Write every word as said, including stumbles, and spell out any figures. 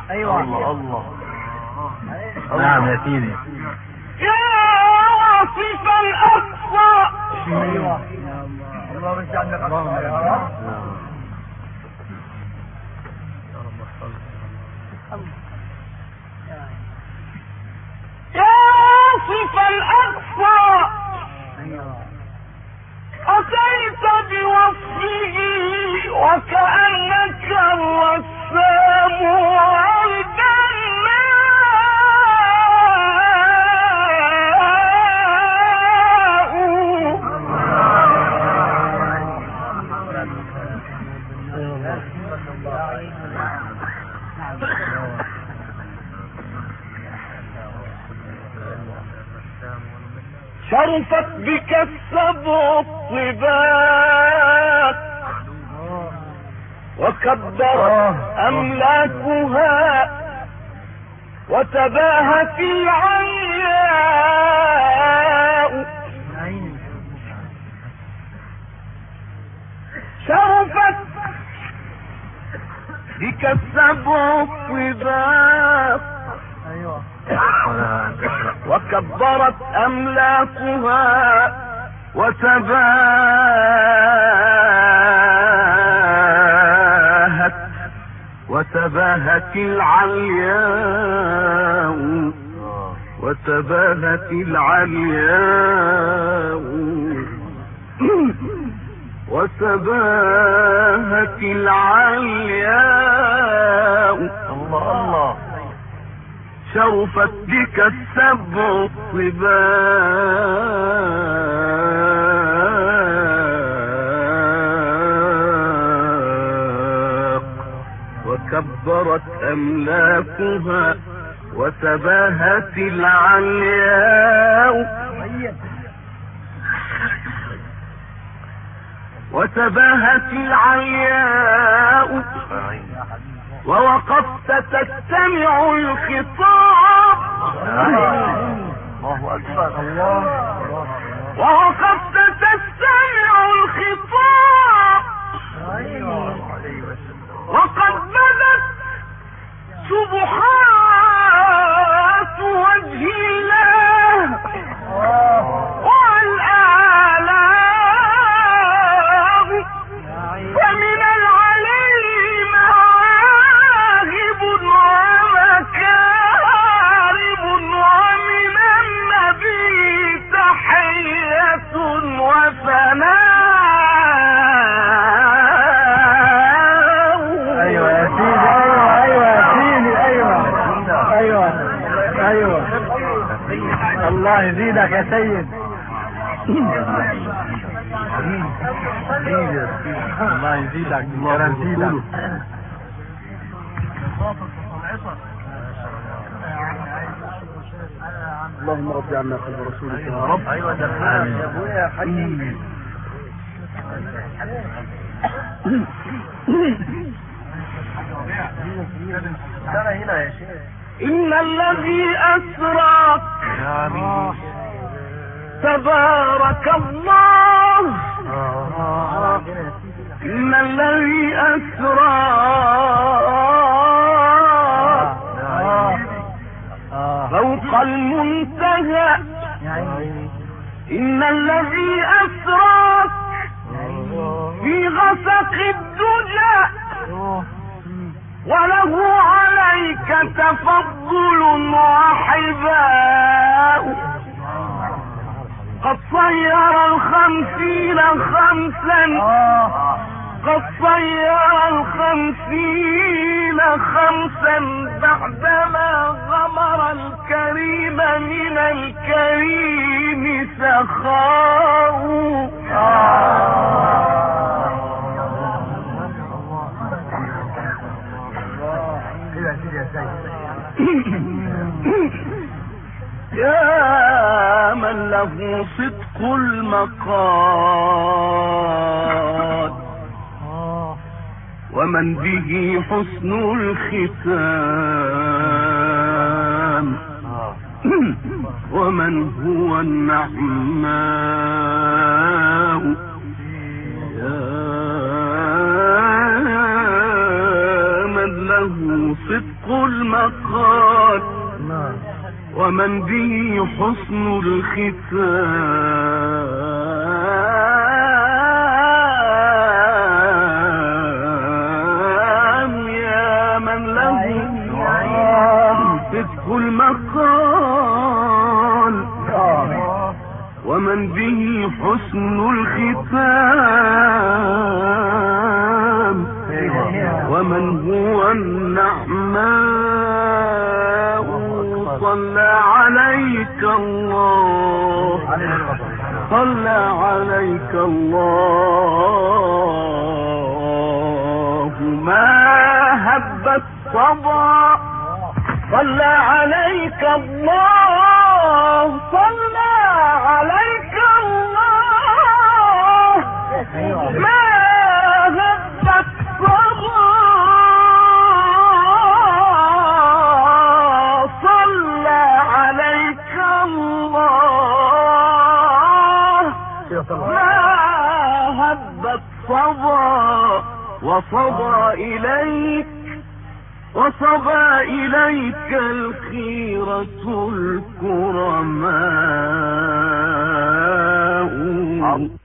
ايوه الله الله. نعم يا سيدي. يا واصف الاقصى. ايوه الله يرجعنا الله يا رب. يا واصف الاقصى أتيت بوصفه وكأنك الرسام والبناء. شرفت بك السبع الطباق وكبرت أملاكها وتباهت العياء. شرفت بك السبع الطباق وكبرت أملاكها وتباهت وتباهت العلياء وتباهت العلياء وتباهت العلياء. الله الله. شرفت بك السبع الطباق وكبرت أملاكها وتباهت العلياء وتباهت العلياء. ووقفت تستمع الخطاب. الله أكبر. الله. ووقفت تستمع الخطاب وقد بدت سبحات وجه الله والآلاء. ومن العلي مواهب ومكارم ومن النبي تحية وثناء. ايوه يا سيدي. ايوه ايوه يا سيدي. ايوه ايوه ايوه. الله يزيدك يا سيد. الله يزيدك. الله يزيدك. اللهم رب عنا قلب رسولك يا رب. ايوه ده يا ابويا يا حبيبي. هنا يا شيخ. إن الذي أسراك تبارك الله. إن الذي أسراك فوق المنتهى. إن الذي أسراك في غسق الدجى وله عليك تفضل وحباء. قد صير الخمسين خمسا قد صير الخمسين خمسا بعدما غمر الكريم من الكريم سخاء. يا من له صدق المقال ومن به حسن الختام ومن هو النعماء. يا من له له صدق المقال ومن به حسن الختام يا من له صدق المقال ومن به حسن الختام ومن هو النعماء صلى عليك الله صلى عليك الله ما هب الصبا صلى عليك الله صلى عليك الله ما هب الصبا صلى عليك الله ما هب الصبا وصبا إليك وصبا إليك الخيرة الكرماء